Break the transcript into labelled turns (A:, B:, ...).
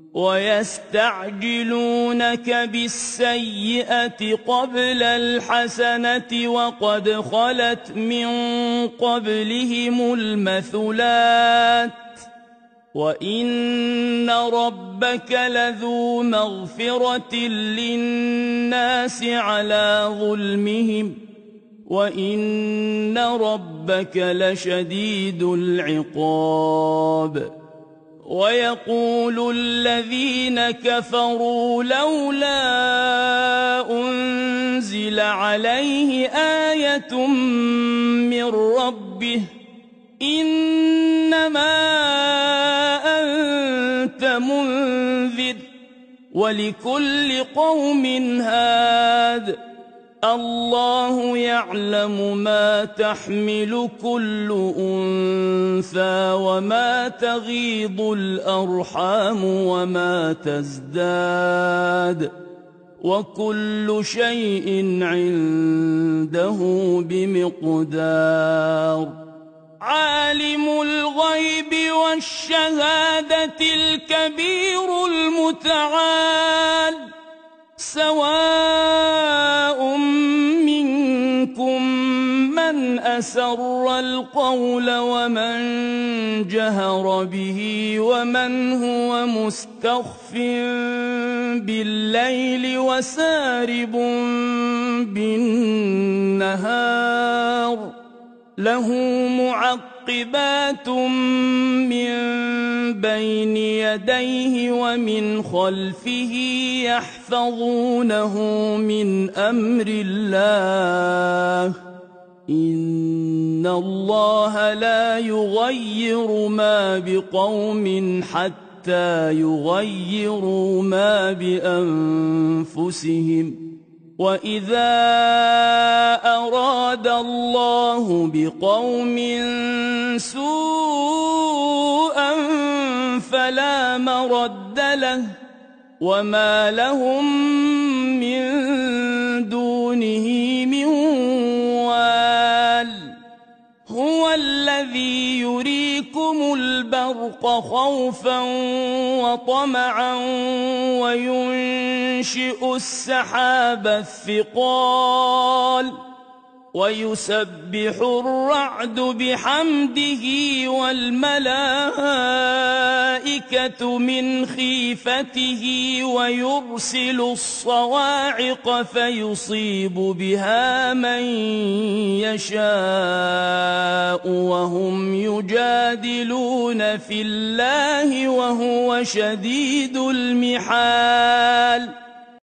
A: ويستعجلونك بالسيئة قبل الحسنة وقد خلت من قبلهم المثلات وإن ربك لذو مغفرة للناس على ظلمهم وإن ربك لشديد العقاب ويقول الذين كفروا لولا أنزل عليه آية من ربه إنما أنت منذر ولكل قوم هاد الله يعلم ما تحمل كل أنثى وما تغيض الأرحام وما تزداد وكل شيء عنده بمقدار عالم الغيب والشهادة الكبير المتعال سواء منكم من أسر القول ومن جهر به ومن هو مستخف بالليل وسارب بالنهار له معقبات من بين يديه ومن خلفه يحفظونه من أمر الله إن الله لا يغير ما بقوم حتى يغيروا ما بأنفسهم وإذا أراد الله بقوم سوءا فلا مرد له وما لهم من دونه من وال هو الذي يريكم البرق خوفا وطمعا وينشئ السحاب الثقال ويسبح الرعد بحمده والملائكة من خيفته ويرسل الصواعق فيصيب بها من يشاء وهم يجادلون في الله وهو شديد المحال